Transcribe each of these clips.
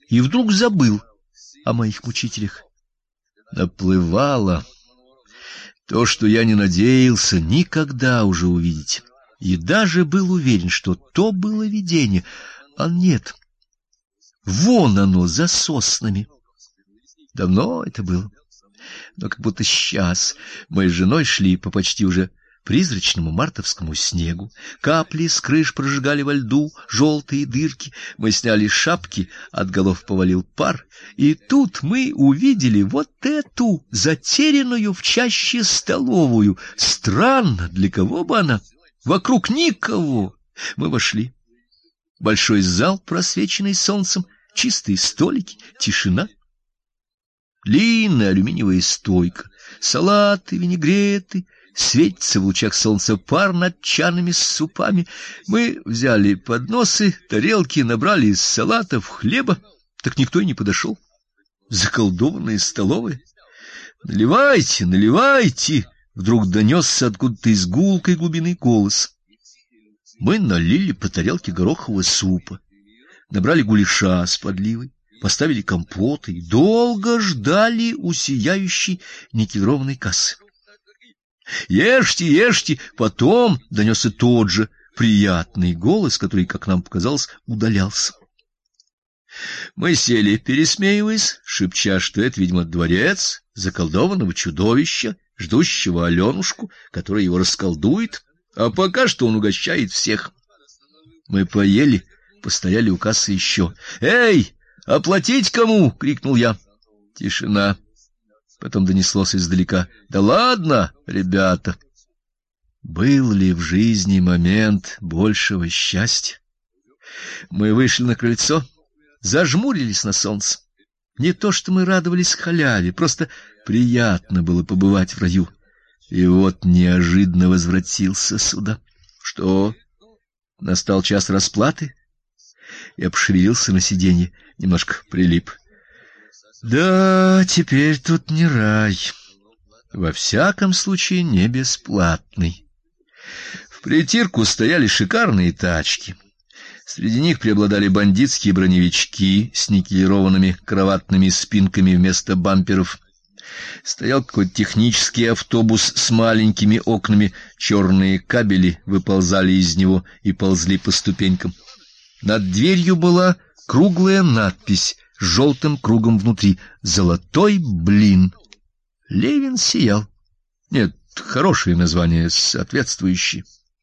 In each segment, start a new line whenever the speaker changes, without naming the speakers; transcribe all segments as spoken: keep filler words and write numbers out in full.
и вдруг забыл о моих мучителях. Наплывало то, что я не надеялся никогда уже увидеть, и даже был уверен, что то было видение, а нет. Вон оно, за соснами. Давно это было, но как будто сейчас мы с женой шли по почти уже призрачному мартовскому снегу. Капли с крыш прожигали во льду желтые дырки. Мы сняли шапки, от голов повалил пар, и тут мы увидели вот эту затерянную в чаще столовую. Странно, для кого бы она? Вокруг никого. Мы вошли. Большой зал, просвеченный солнцем, чистые столики, тишина. Длинная алюминиевая стойка, салаты, винегреты, светится в лучах солнца пар над чанами с супами. Мы взяли подносы, тарелки, набрали из салатов, хлеба, так никто и не подошел. Заколдованная столовая. «Наливайте, наливайте!» Вдруг донесся откуда-то из гулкой глубины голос. Мы налили по тарелке горохового супа, набрали гуляша с подливой, поставили компоты и долго ждали у сияющей никелированной кассы. «Ешьте, ешьте!» Потом донесся тот же приятный голос, который, как нам показалось, удалялся. Мы сели, пересмеиваясь, шепча, что это, видимо, дворец заколдованного чудовища, ждущего Аленушку, который его расколдует, а пока что он угощает всех. Мы поели, постояли у кассы еще. «Эй, оплатить кому?» — крикнул я. Тишина. Потом донеслось издалека: «Да ладно, ребята!» Был ли в жизни момент большего счастья? Мы вышли на крыльцо, зажмурились на солнце. Не то что мы радовались халяве, просто приятно было побывать в раю. И вот неожиданно возвратился сюда. Что? Настал час расплаты? Я пошевелился на сиденье, немножко прилип. Да, теперь тут не рай. Во всяком случае, не бесплатный. В притирку стояли шикарные тачки. Среди них преобладали бандитские броневички с никелированными кроватными спинками вместо бамперов. Стоял какой-то технический автобус с маленькими окнами, черные кабели выползали из него и ползли по ступенькам. Над дверью была круглая надпись с желтым кругом внутри: «Золотой блин». Левин сиял. Нет, хорошее название, соответствующее.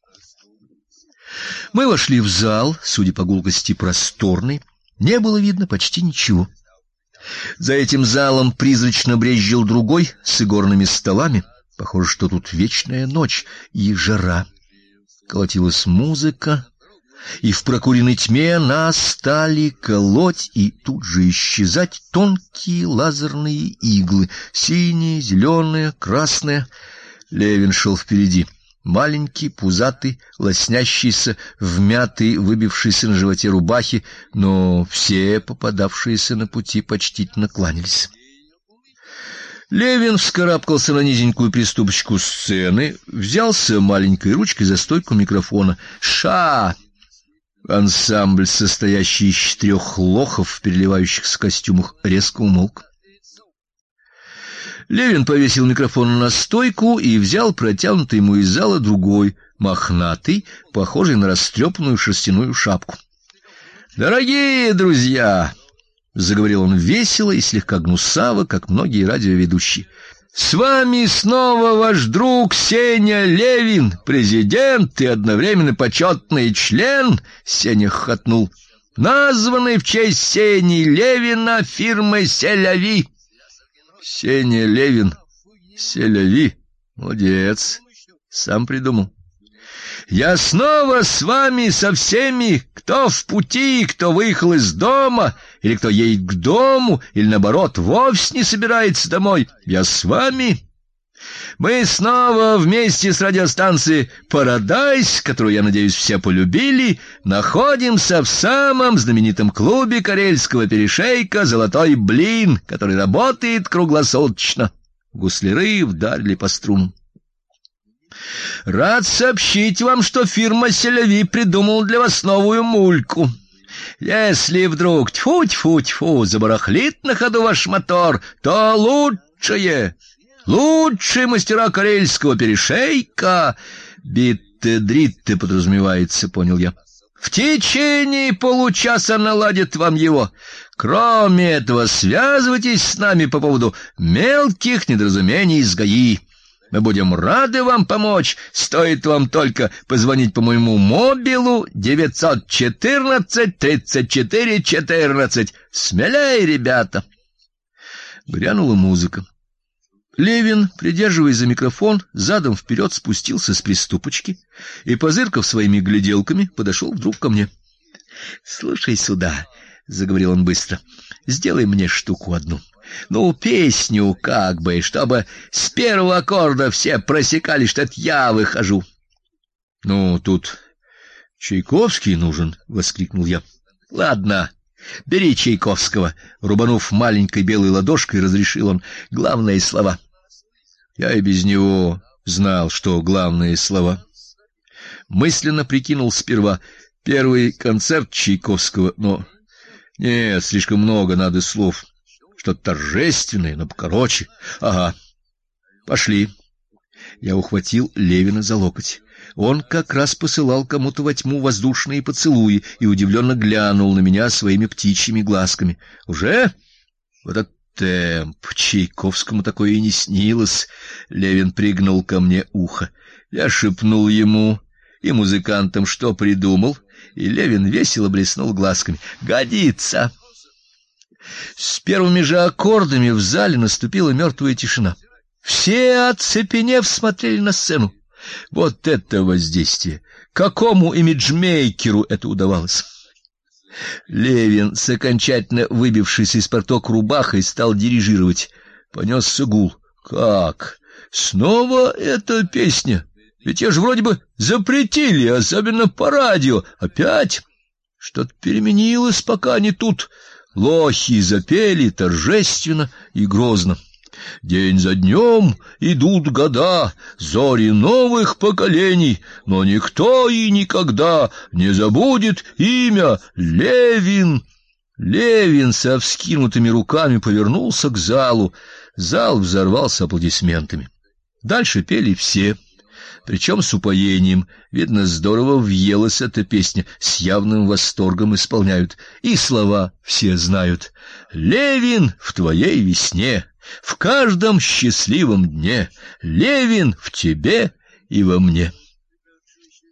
Мы вошли в зал, судя по гулкости, просторный. Не было видно почти ничего. За этим залом призрачно брезжил другой с игорными столами. Похоже, что тут вечная ночь и жара. Колотилась музыка, и в прокуренной тьме нас стали колоть и тут же исчезать тонкие лазерные иглы, синие, зеленые, красные. Левин шел впереди. Маленький, пузатый, лоснящийся, вмятый, выбившийся на животе рубахи, но все попадавшиеся на пути почтительно кланялись. Левин вскарабкался на низенькую приступочку сцены, взялся маленькой ручкой за стойку микрофона. «Ша!» Ансамбль, состоящий из четырех лохов в переливающихся костюмах, резко умолк. Левин повесил микрофон на стойку и взял протянутый ему из зала другой, мохнатый, похожий на растрепанную шерстяную шапку. «Дорогие друзья!» — заговорил он весело и слегка гнусаво, как многие радиоведущие. «С вами снова ваш друг Сеня Левин, президент и одновременно почетный член», — Сеня хохотнул, — «названный в честь Сени Левина фирмы «Селяви». Сеня Левин, «Селяви», молодец, сам придумал. «Я снова с вами, со всеми, кто в пути, кто выехал из дома, или кто едет к дому, или, наоборот, вовсе не собирается домой. Я с вами. Мы снова вместе с радиостанцией «Парадайз», которую, я надеюсь, все полюбили, находимся в самом знаменитом клубе карельского перешейка «Золотой блин», который работает круглосуточно. Гусляры вдарили по струнам. Рад сообщить вам, что фирма «Селяви» придумала для вас новую мульку. Если вдруг тьфу-тьфу-тьфу забарахлит на ходу ваш мотор, то лучшее, лучшие мастера карельского перешейка, битте-дритте подразумевается, понял я, в течение получаса наладит вам его. Кроме этого, связывайтесь с нами по поводу мелких недоразумений с ГАИ. Мы будем рады вам помочь. Стоит вам только позвонить по моему мобилу девятьсот четырнадцать тридцать четыре четырнадцать. Смелей, ребята. Грянула музыка. Левин, придерживаясь за микрофон, задом вперед спустился с приступочки и, позыркав своими гляделками, подошел вдруг ко мне. — Слушай сюда, — заговорил он быстро, — сделай мне штуку одну. Ну, песню как бы, чтобы с первого аккорда все просекали, что это я выхожу. — Ну, тут Чайковский нужен, — воскликнул я. — Ладно, бери Чайковского, — рубанув маленькой белой ладошкой, разрешил он. — Главные слова. Я и без него знал, что главные слова. Мысленно прикинул сперва первый концерт Чайковского, но нет, слишком много надо слов. Что-то торжественное, но покороче. Ага. Пошли. Я ухватил Левина за локоть. Он как раз посылал кому-то во тьму воздушные поцелуи и удивленно глянул на меня своими птичьими глазками. Уже? Вот это темп. Чайковскому такое и не снилось. Левин пригнул ко мне ухо. Я шепнул ему и музыкантам, что придумал, и Левин весело блеснул глазками. Годится. С первыми же аккордами в зале наступила мертвая тишина. Все, оцепенев, смотрели на сцену. Вот это воздействие! Какому имиджмейкеру это удавалось? Левин, с окончательно выбившейся из порток рубахой, стал дирижировать. Понесся гул. Как? Снова эта песня? Ведь я же вроде бы запретили, особенно по радио. Опять? Что-то переменилось, пока они тут. Лохи запели торжественно и грозно. День за днем идут года, зори новых поколений, но никто и никогда не забудет имя Левин. Левин со вскинутыми руками повернулся к залу. Зал взорвался аплодисментами. Дальше пели все, причем с упоением. Видно, здорово въелась эта песня, с явным восторгом исполняют. И слова все знают. «Левин в твоей весне, в каждом счастливом дне, Левин в тебе и во мне».